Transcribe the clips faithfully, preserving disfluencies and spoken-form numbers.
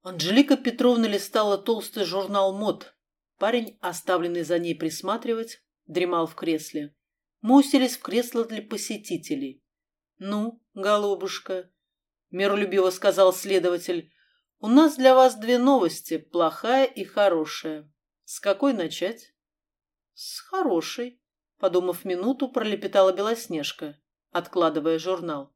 Анжелика Петровна листала толстый журнал мод. Парень, оставленный за ней присматривать, дремал в кресле. Мы уселись в кресло для посетителей. «Ну, голубушка», — миролюбиво сказал следователь, — «у нас для вас две новости, плохая и хорошая. С какой начать?» «С хорошей», — подумав минуту, пролепетала Белоснежка, откладывая журнал.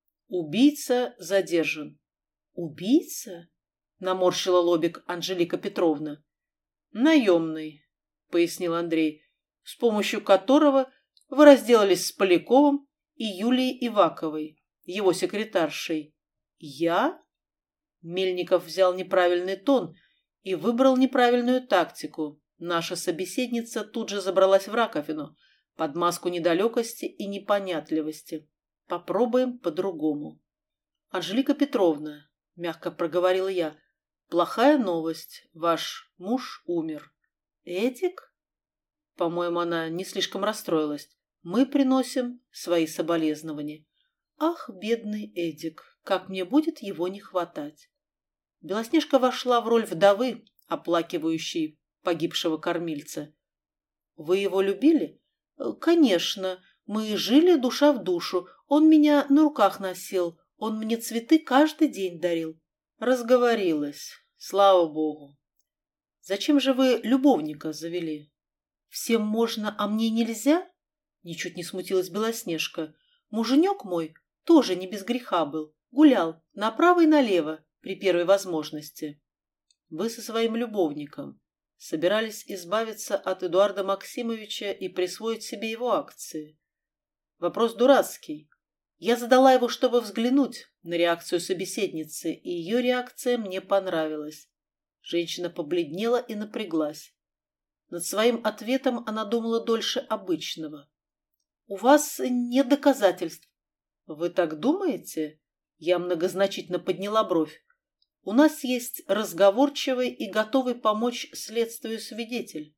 «Убийца задержан». «Убийца?» — наморщила лобик Анжелика Петровна. «Наемный», — пояснил Андрей, — «с помощью которого вы разделались с Поляковым и Юлией Иваковой, его секретаршей». «Я?» Мельников взял неправильный тон и выбрал неправильную тактику. Наша собеседница тут же забралась в раковину под маску недалекости и непонятливости. Попробуем по-другому. «Анжелика Петровна», — мягко проговорила я, — «плохая новость. Ваш муж умер». «Эдик?» По-моему, она не слишком расстроилась. «Мы приносим свои соболезнования». «Ах, бедный Эдик, как мне будет его не хватать». Белоснежка вошла в роль вдовы, оплакивающей погибшего кормильца. «Вы его любили?» «Конечно. Мы жили душа в душу. Он меня на руках носил. Он мне цветы каждый день дарил». «Разговорилась. Слава богу. Зачем же вы любовника завели?» «Всем можно, а мне нельзя?» Ничуть не смутилась Белоснежка. «Муженек мой тоже не без греха был. Гулял направо и налево при первой возможности». «Вы со своим любовником собирались избавиться от Эдуарда Максимовича и присвоить себе его акции. Вопрос дурацкий. Я задала его, чтобы взглянуть на реакцию собеседницы, и ее реакция мне понравилась». Женщина побледнела и напряглась. Над своим ответом она думала дольше обычного. «У вас нет доказательств». «Вы так думаете?» Я многозначительно подняла бровь. «У нас есть разговорчивый и готовый помочь следствию свидетель».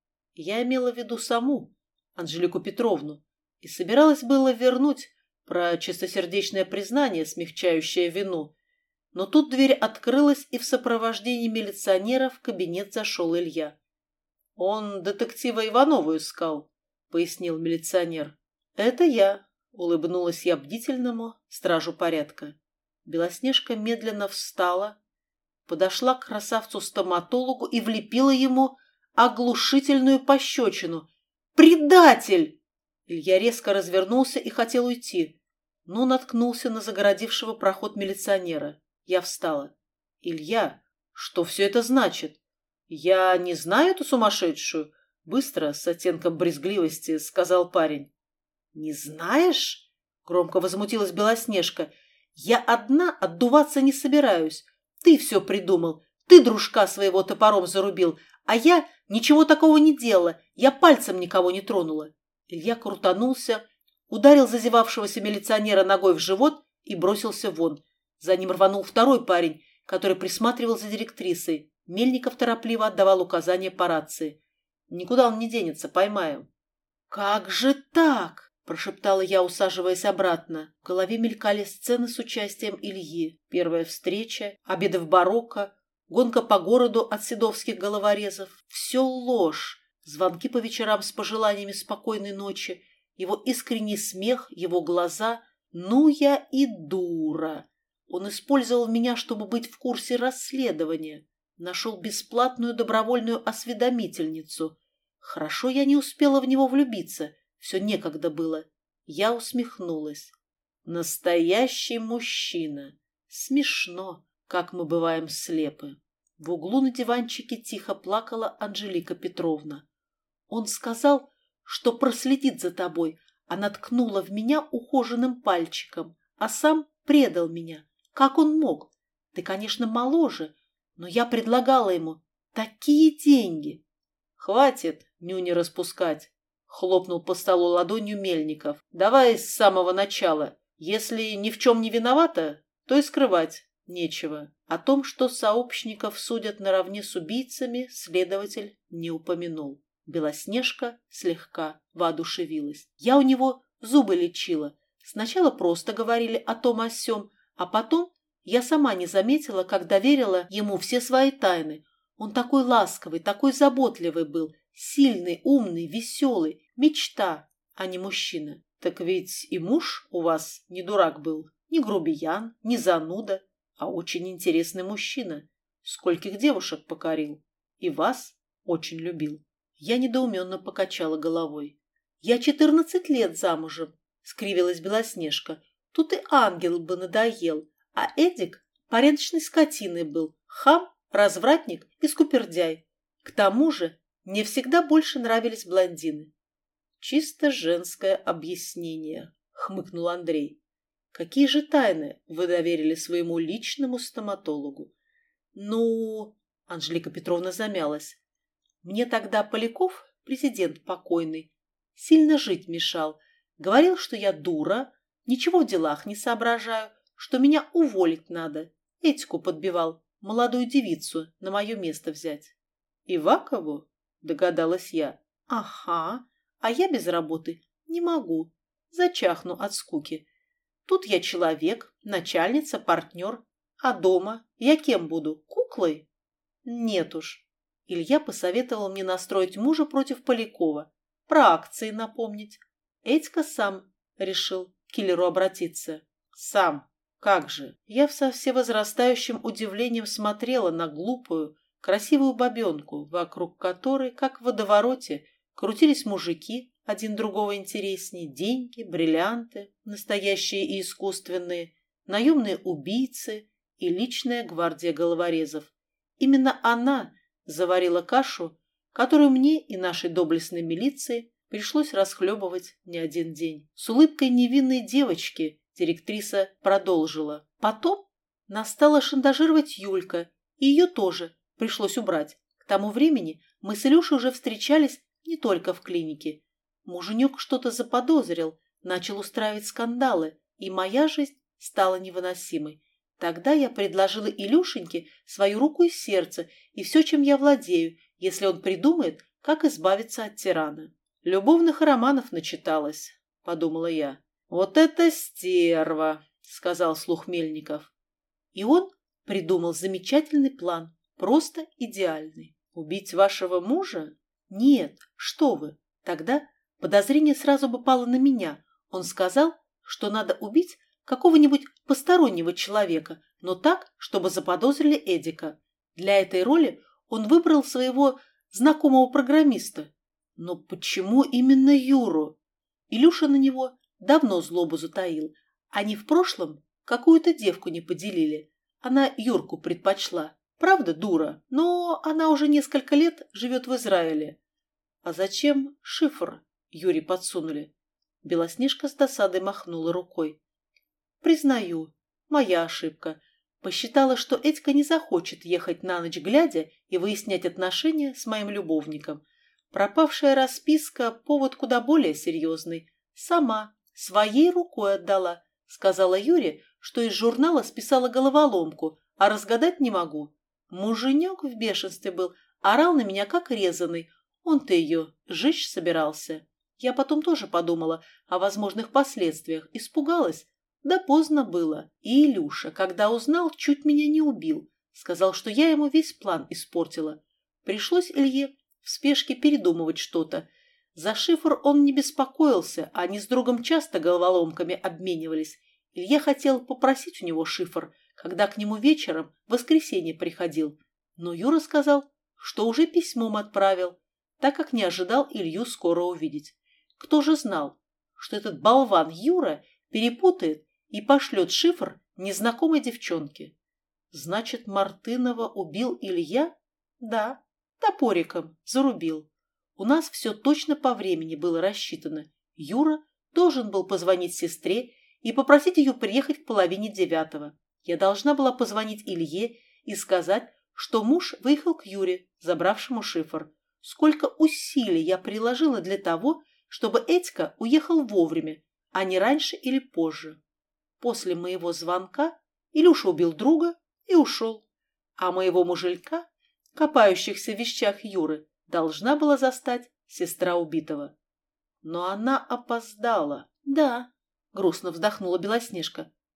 Я имела в виду саму Анжелику Петровну и собиралась было вернуть про чистосердечное признание, смягчающее вину. Но тут дверь открылась, и в сопровождении милиционера в кабинет зашел Илья. «Он детектива Иванову искал», — пояснил милиционер. «Это я», — улыбнулась я бдительному стражу порядка. Белоснежка медленно встала, подошла к красавцу-стоматологу и влепила ему оглушительную пощечину. «Предатель!» Илья резко развернулся и хотел уйти, но наткнулся на загородившего проход милиционера. Я встала. «Илья, что все это значит?» «Я не знаю эту сумасшедшую», — быстро, с оттенком брезгливости, сказал парень. «Не знаешь?» — громко возмутилась Белоснежка. «Я одна отдуваться не собираюсь. Ты все придумал. Ты дружка своего топором зарубил, а я ничего такого не делала. Я пальцем никого не тронула». Илья крутанулся, ударил зазевавшегося милиционера ногой в живот и бросился вон. За ним рванул второй парень, который присматривал за директрисой. Мельников торопливо отдавал указания по рации. «Никуда он не денется, поймаем». «Как же так?» – прошептала я, усаживаясь обратно. В голове мелькали сцены с участием Ильи. Первая встреча, обеды в барокко, гонка по городу от седовских головорезов. Все ложь. Звонки по вечерам с пожеланиями спокойной ночи, его искренний смех, его глаза. Ну я и дура. Он использовал меня, чтобы быть в курсе расследования. Нашел бесплатную добровольную осведомительницу. Хорошо я не успела в него влюбиться. Все некогда было. Я усмехнулась. Настоящий мужчина. Смешно, как мы бываем слепы. В углу на диванчике тихо плакала Анжелика Петровна. Он сказал, что проследит за тобой, а наткнула в меня ухоженным пальчиком, а сам предал меня. Как он мог? Ты, конечно, моложе, но я предлагала ему такие деньги. «Хватит нюни распускать», — хлопнул по столу ладонью Мельников. «Давай с самого начала. Если ни в чем не виновата, то и скрывать нечего». О том, что сообщников судят наравне с убийцами, следователь не упомянул. Белоснежка слегка воодушевилась. Я у него зубы лечила. Сначала просто говорили о том о сём, а потом Я сама не заметила, как доверила ему все свои тайны. Он такой ласковый, такой заботливый был, сильный, умный, веселый, мечта, а не мужчина. Так ведь и муж у вас не дурак был, не грубиян, не зануда, а очень интересный мужчина. Скольких девушек покорил. И вас очень любил. Я недоуменно покачала головой. Я четырнадцать лет замужем, скривилась Белоснежка. Тут и ангел бы надоел, а Эдик порядочной скотиной был, хам, развратник и скупердяй. К тому же мне всегда больше нравились блондины. Чисто женское объяснение, хмыкнул Андрей. Какие же тайны вы доверили своему личному стоматологу? Ну, Анжелика Петровна замялась. Мне тогда Поляков, президент покойный, сильно жить мешал. Говорил, что я дура, ничего в делах не соображаю, что меня уволить надо. Этику подбивал, молодую девицу на мое место взять. Ивакову? Догадалась я. Ага, а я без работы не могу. Зачахну от скуки. Тут я человек, начальница, партнер. А дома я кем буду? Куклой? Нет уж. Илья посоветовал мне настроить мужа против Полякова. Про акции напомнить. Этька сам решил к киллеру обратиться. Сам. Как же? Я со всевозрастающим удивлением смотрела на глупую, красивую бабенку, вокруг которой, как в водовороте, крутились мужики, один другого интереснее, деньги, бриллианты, настоящие и искусственные, наемные убийцы и личная гвардия головорезов. Именно она заварила кашу, которую мне и нашей доблестной милиции пришлось расхлебывать не один день. С улыбкой невинной девочки директриса продолжила. Потом нас стала шантажировать Юлька, и ее тоже пришлось убрать. К тому времени мы с Илюшей уже встречались не только в клинике. Муженек что-то заподозрил, начал устраивать скандалы, и моя жизнь стала невыносимой. Тогда я предложила Илюшеньке свою руку и сердце и все, чем я владею, если он придумает, как избавиться от тирана. Любовных романов начиталась, подумала я. Вот это стерва, сказал вслух Мельников. И он придумал замечательный план, просто идеальный. Убить вашего мужа? Нет, что вы. Тогда подозрение сразу бы пало на меня. Он сказал, что надо убить какого-нибудь постороннего человека, но так, чтобы заподозрили Эдика. Для этой роли он выбрал своего знакомого программиста. Но почему именно Юру? Илюша на него давно злобу затаил. Они в прошлом какую-то девку не поделили. Она Юрку предпочла. Правда, дура, но она уже несколько лет живет в Израиле. А зачем шифр Юре подсунули? Белоснежка с досадой махнула рукой. Признаю, моя ошибка. Посчитала, что Этька не захочет ехать на ночь глядя и выяснять отношения с моим любовником. Пропавшая расписка – повод куда более серьезный. Сама, своей рукой отдала. Сказала Юре, что из журнала списала головоломку, а разгадать не могу. Муженек в бешенстве был, орал на меня как резаный. Он-то ее сжечь собирался. Я потом тоже подумала о возможных последствиях, испугалась. Да поздно было. И Илюша, когда узнал, чуть меня не убил. Сказал, что я ему весь план испортила. Пришлось Илье в спешке передумывать что-то. За шифр он не беспокоился, а они с другом часто головоломками обменивались. Илья хотел попросить у него шифр, когда к нему вечером в воскресенье приходил. Но Юра сказал, что уже письмом отправил, так как не ожидал Илью скоро увидеть. Кто же знал, что этот болван Юра перепутает и пошлет шифр незнакомой девчонке? Значит, Мартынова убил Илья? Да, топориком зарубил. У нас все точно по времени было рассчитано. Юра должен был позвонить сестре и попросить ее приехать к половине девятого. Я должна была позвонить Илье и сказать, что муж выехал к Юре, забравшему шифр. Сколько усилий я приложила для того, чтобы Этька уехал вовремя, а не раньше или позже. После моего звонка Илюша убил друга и ушел, а моего мужелька, копающихся в вещах Юры, должна была застать сестра убитого. Но она опоздала. Да, грустно вздохнула Белоснежка.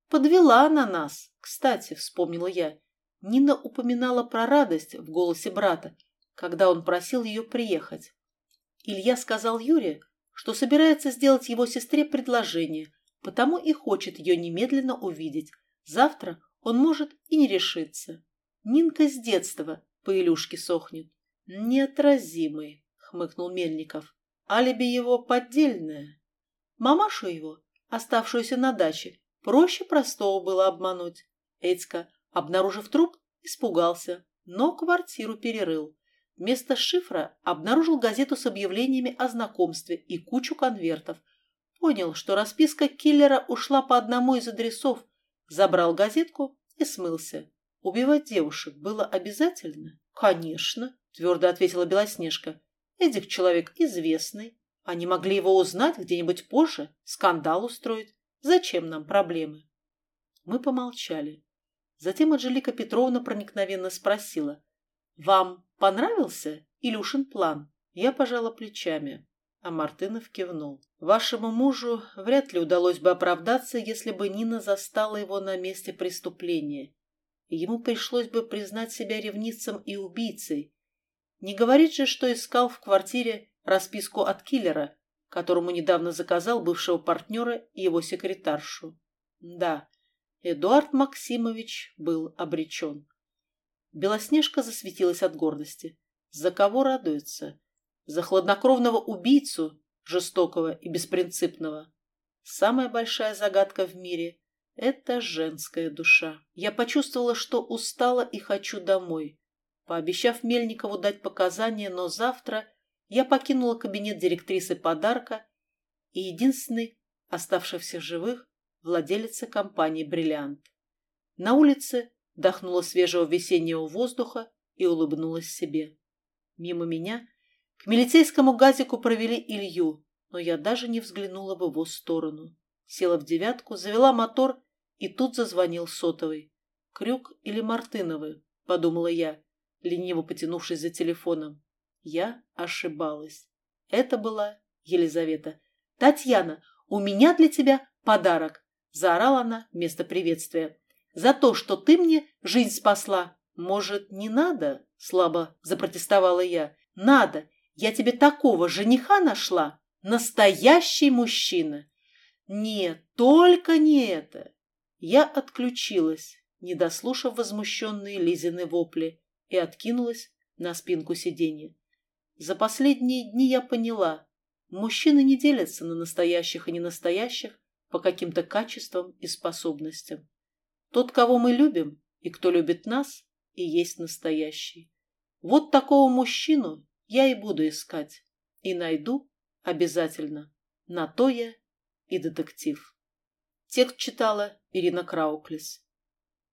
Подвела она нас. Кстати, вспомнила я. Нина упоминала про радость в голосе брата, когда он просил ее приехать. Илья сказал Юре, что собирается сделать его сестре предложение, потому и хочет ее немедленно увидеть. Завтра он может и не решиться. Нинка с детства по Илюшке сохнет. Неотразимый, хмыкнул Мельников. Алиби его поддельное. Мамашу его, оставшуюся на даче, проще простого было обмануть. Эдька, обнаружив труп, испугался, но квартиру перерыл. Вместо шифра обнаружил газету с объявлениями о знакомстве и кучу конвертов. Понял, что расписка киллера ушла по одному из адресов, забрал газетку и смылся. Убивать девушек было обязательно? Конечно, твердо ответила Белоснежка. Эдик человек известный. Они могли его узнать где-нибудь позже, скандал устроить. Зачем нам проблемы? Мы помолчали. Затем Анжелика Петровна проникновенно спросила. «Вам понравился Илюшин план?» Я пожала плечами, а Мартынов кивнул. «Вашему мужу вряд ли удалось бы оправдаться, если бы Нина застала его на месте преступления. Ему пришлось бы признать себя ревнивцем и убийцей. Не говорит же, что искал в квартире расписку от киллера, которому недавно заказал бывшего партнера и его секретаршу. Да, Эдуард Максимович был обречен». Белоснежка засветилась от гордости. За кого радуется? За хладнокровного убийцу, жестокого и беспринципного. Самая большая загадка в мире – это женская душа. Я почувствовала, что устала и хочу домой. Пообещав Мельникову дать показания, но завтра я покинула кабинет директрисы подарка и единственной, оставшейся в живых, владелицы компании «Бриллиант». На улице вдохнула свежего весеннего воздуха и улыбнулась себе. Мимо меня к милицейскому газику провели Илью, но я даже не взглянула в его сторону. Села в девятку, завела мотор, и тут зазвонил сотовый. «Крюк или Мартыновы?» – подумала я, лениво потянувшись за телефоном. Я ошибалась. Это была Елизавета. «Татьяна, у меня для тебя подарок!» – заорала она вместо приветствия. «За то, что ты мне жизнь спасла». «Может, не надо?» – слабо запротестовала я. «Надо! Я тебе такого жениха нашла! Настоящий мужчина!» «Нет, только не это!» Я отключилась, не дослушав возмущенные Лизины вопли, и откинулась на спинку сиденья. За последние дни я поняла, мужчины не делятся на настоящих и ненастоящих по каким-то качествам и способностям. Тот, кого мы любим, и кто любит нас, и есть настоящий. Вот такого мужчину я и буду искать. И найду обязательно. На то я и детектив. Текст читала Ирина Крауклис.